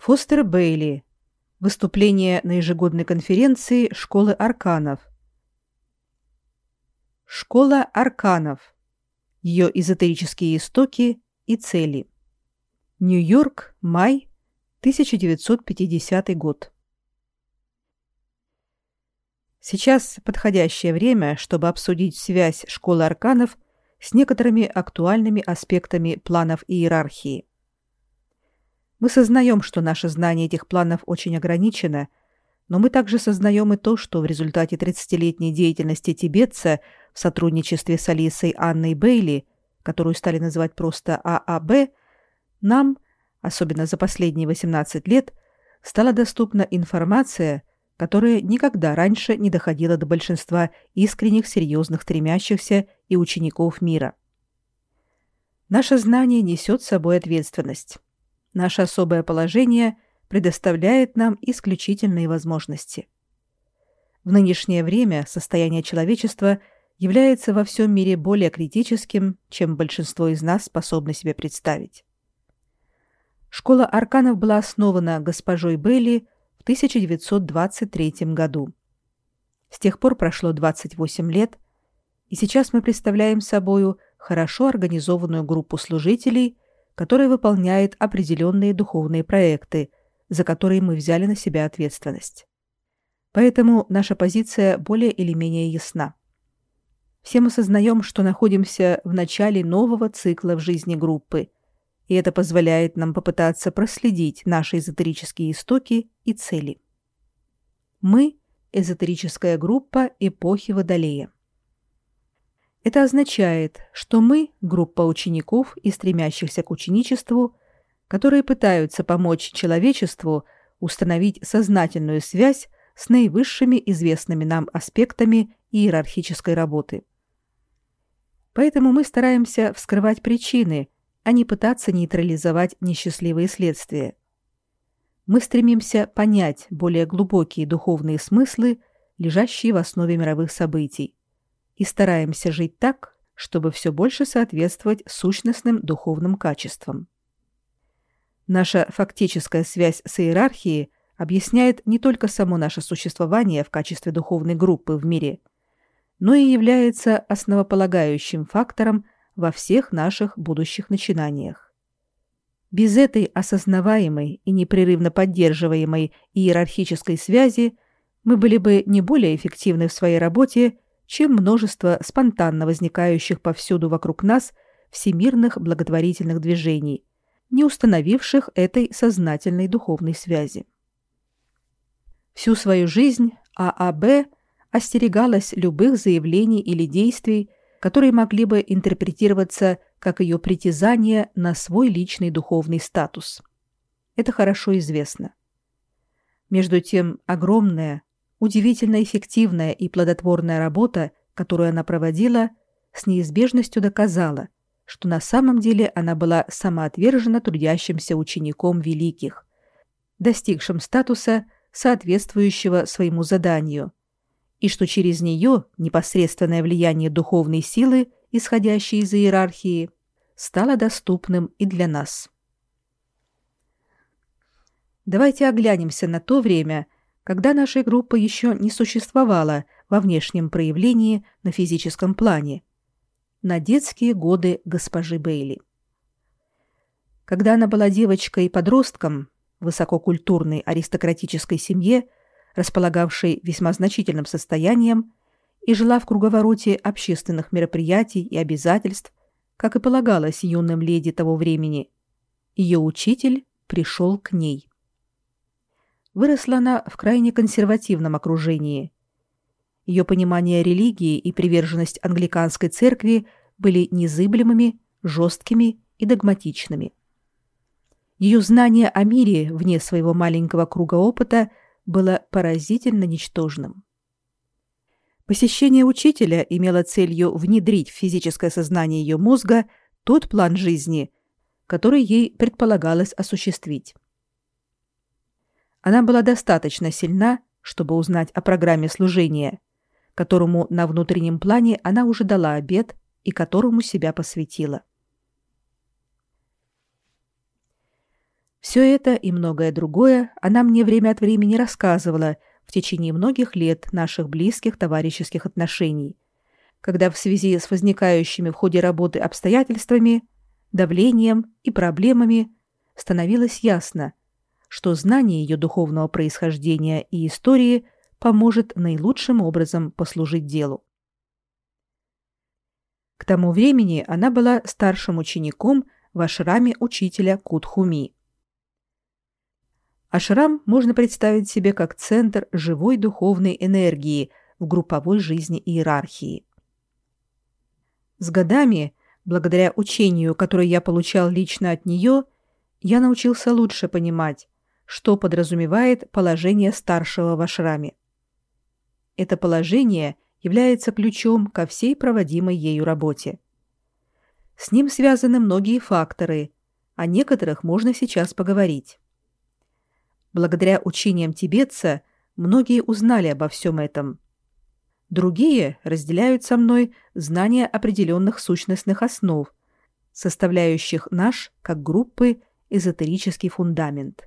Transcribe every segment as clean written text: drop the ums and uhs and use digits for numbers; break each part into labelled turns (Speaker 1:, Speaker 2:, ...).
Speaker 1: Фостер Бейли. Выступление на ежегодной конференции Школы Арканов. Школа Арканов. Ее эзотерические истоки и цели. Нью-Йорк, май, 1950 год. Сейчас подходящее время, чтобы обсудить связь Школы Арканов с некоторыми актуальными аспектами планов иерархии. Мы сознаем, что наше знание этих планов очень ограничено, но мы также сознаем и то, что в результате 30-летней деятельности тибетца в сотрудничестве с Алисой Анной Бейли, которую стали называть просто ААБ, нам, особенно за последние 18 лет, стала доступна информация, которая никогда раньше не доходила до большинства искренних, серьезных, стремящихся и учеников мира. Наше знание несет с собой ответственность. Наше особое положение предоставляет нам исключительные возможности. В нынешнее время состояние человечества является во всем мире более критическим, чем большинство из нас способны себе представить. Школа Арканов была основана госпожой Бейли в 1923 году. С тех пор прошло 28 лет, и сейчас мы представляем собою хорошо организованную группу служителей, которая выполняет определенные духовные проекты, за которые мы взяли на себя ответственность. Поэтому наша позиция более или менее ясна. Все мы сознаем, что находимся в начале нового цикла в жизни группы, и это позволяет нам попытаться проследить наши эзотерические истоки и цели. Мы – эзотерическая группа эпохи Водолея. Это означает, что мы – группа учеников и стремящихся к ученичеству, которые пытаются помочь человечеству установить сознательную связь с наивысшими известными нам аспектами иерархической работы. Поэтому мы стараемся вскрывать причины, а не пытаться нейтрализовать несчастливые следствия. Мы стремимся понять более глубокие духовные смыслы, лежащие в основе мировых событий, и стараемся жить так, чтобы все больше соответствовать сущностным духовным качествам. Наша фактическая связь с иерархией объясняет не только само наше существование в качестве духовной группы в мире, но и является основополагающим фактором во всех наших будущих начинаниях. Без этой осознаваемой и непрерывно поддерживаемой иерархической связи мы были бы не более эффективны в своей работе, чем множество спонтанно возникающих повсюду вокруг нас всемирных благотворительных движений, не установивших этой сознательной духовной связи. Всю свою жизнь ААБ остерегалась любых заявлений или действий, которые могли бы интерпретироваться как ее притязание на свой личный духовный статус. Это хорошо известно. Между тем, огромная, удивительно эффективная и плодотворная работа, которую она проводила, с неизбежностью доказала, что на самом деле она была самоотверженно трудящимся учеником великих, достигшим статуса, соответствующего своему заданию, и что через нее непосредственное влияние духовной силы, исходящей из иерархии, стало доступным и для нас. Давайте оглянемся на то время, когда наша группа еще не существовала во внешнем проявлении на физическом плане, на детские годы госпожи Бейли. Когда она была девочкой и подростком в высококультурной аристократической семье, располагавшей весьма значительным состоянием, и жила в круговороте общественных мероприятий и обязательств, как и полагалось юным леди того времени, ее учитель пришел к ней. Выросла она в крайне консервативном окружении. Ее понимание религии и приверженность англиканской церкви были незыблемыми, жесткими и догматичными. Ее знание о мире вне своего маленького круга опыта было поразительно ничтожным. Посещение учителя имело целью внедрить в физическое сознание ее мозга тот план жизни, который ей предполагалось осуществить. Она была достаточно сильна, чтобы узнать о программе служения, которому на внутреннем плане она уже дала обет и которому себя посвятила. В Все это и многое другое она мне время от времени рассказывала в течение многих лет наших близких товарищеских отношений, когда в связи с возникающими в ходе работы обстоятельствами, давлением и проблемами становилось ясно, что знание ее духовного происхождения и истории поможет наилучшим образом послужить делу. К тому времени она была старшим учеником в ашраме учителя Кутхуми. Ашрам можно представить себе как центр живой духовной энергии в групповой жизни иерархии. С годами, благодаря учению, которое я получал лично от нее, я научился лучше понимать, что подразумевает положение старшего в ашраме. Это положение является ключом ко всей проводимой ею работе. С ним связаны многие факторы, о некоторых можно сейчас поговорить. Благодаря учениям тибетца многие узнали обо всем этом. Другие разделяют со мной знания определенных сущностных основ, составляющих наш, как группы, эзотерический фундамент.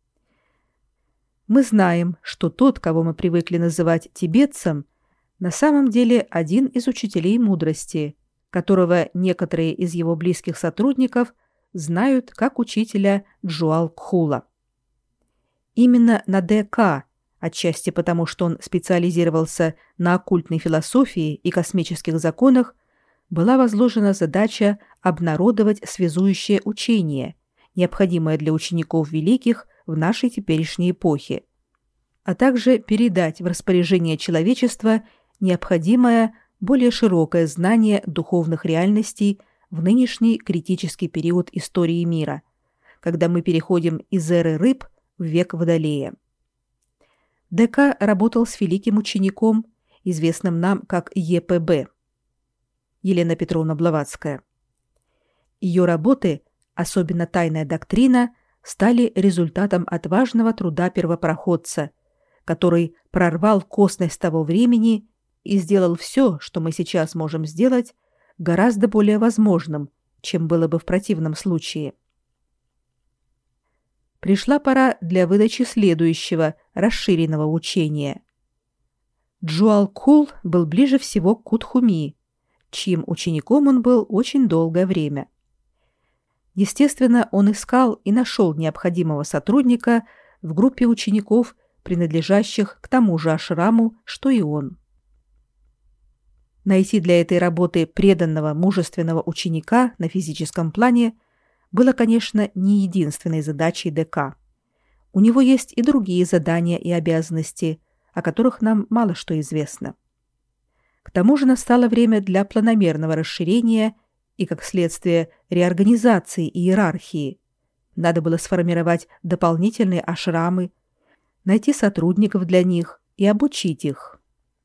Speaker 1: Мы знаем, что тот, кого мы привыкли называть тибетцем, на самом деле один из учителей мудрости, которого некоторые из его близких сотрудников знают как учителя Джуалкхула. Именно на ДК, отчасти потому, что он специализировался на оккультной философии и космических законах, была возложена задача обнародовать связующее учение, необходимое для учеников великих в нашей теперешней эпохе, а также передать в распоряжение человечества необходимое более широкое знание духовных реальностей в нынешний критический период истории мира, когда мы переходим из эры рыб в век Водолея. ДК работал с великим учеником, известным нам как ЕПБ, Елена Петровна Блаватская. Ее работы, особенно «Тайная доктрина», стали результатом отважного труда первопроходца, который прорвал косность того времени и сделал все, что мы сейчас можем сделать, гораздо более возможным, чем было бы в противном случае. Пришла пора для выдачи следующего, расширенного учения. Джуалкхул был ближе всего к Кутхуми, чьим учеником он был очень долгое время. Естественно, он искал и нашел необходимого сотрудника в группе учеников, принадлежащих к тому же ашраму, что и он. Найти для этой работы преданного, мужественного ученика на физическом плане было, конечно, не единственной задачей ДК. У него есть и другие задания и обязанности, о которых нам мало что известно. К тому же настало время для планомерного расширения и, как следствие, реорганизации иерархии. Надо было сформировать дополнительные ашрамы, найти сотрудников для них и обучить их.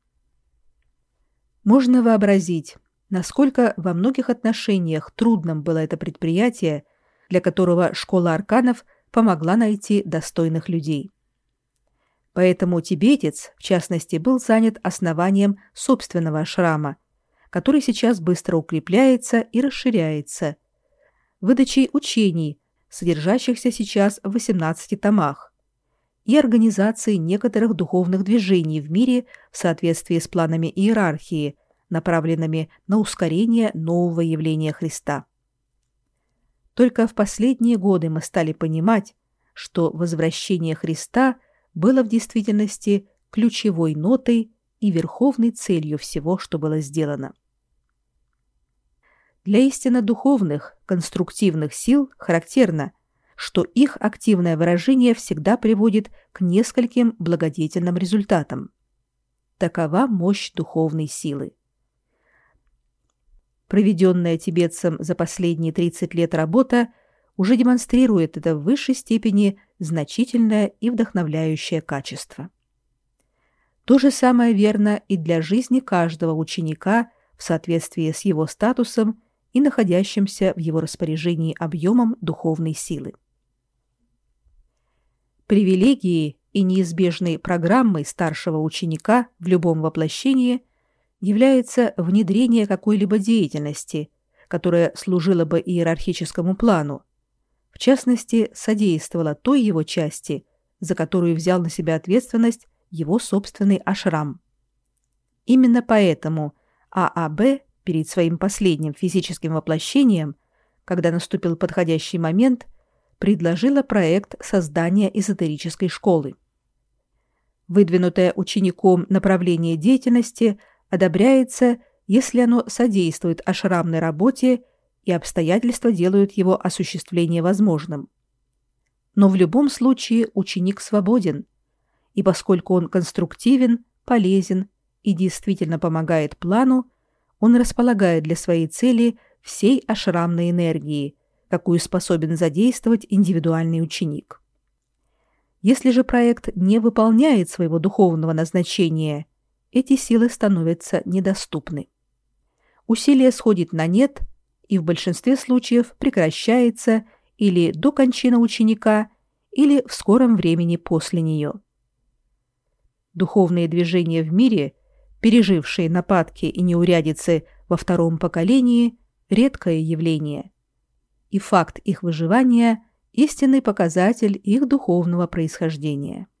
Speaker 1: Можно вообразить, насколько во многих отношениях трудным было это предприятие, для которого школа арканов помогла найти достойных людей. Поэтому тибетец, в частности, был занят основанием собственного ашрама, который сейчас быстро укрепляется и расширяется, выдачей учений, содержащихся сейчас в 18 томах, и организацией некоторых духовных движений в мире в соответствии с планами иерархии, направленными на ускорение нового явления Христа. Только в последние годы мы стали понимать, что возвращение Христа было в действительности ключевой нотой и верховной целью всего, что было сделано. Для истинно духовных, конструктивных сил характерно, что их активное выражение всегда приводит к нескольким благодетельным результатам. Такова мощь духовной силы. Проведенная тибетцем за последние 30 лет работа уже демонстрирует это в высшей степени значительное и вдохновляющее качество. То же самое верно и для жизни каждого ученика в соответствии с его статусом и находящимся в его распоряжении объемом духовной силы. Привилегией и неизбежной программой старшего ученика в любом воплощении является внедрение какой-либо деятельности, которая служила бы иерархическому плану, в частности, содействовала той его части, за которую взял на себя ответственность его собственный ашрам. Именно поэтому ААБ перед своим последним физическим воплощением, когда наступил подходящий момент, предложила проект создания эзотерической школы. Выдвинутое учеником направление деятельности одобряется, если оно содействует ашрамной работе и обстоятельства делают его осуществление возможным. Но в любом случае ученик свободен, и поскольку он конструктивен, полезен и действительно помогает плану, он располагает для своей цели всей ашрамной энергии, какую способен задействовать индивидуальный ученик. Если же проект не выполняет своего духовного назначения, эти силы становятся недоступны. Усилие сходит на нет и в большинстве случаев прекращается или до кончины ученика, или в скором времени после нее. Духовные движения в мире, пережившие нападки и неурядицы во втором поколении, редкое явление, и факт их выживания – истинный показатель их духовного происхождения.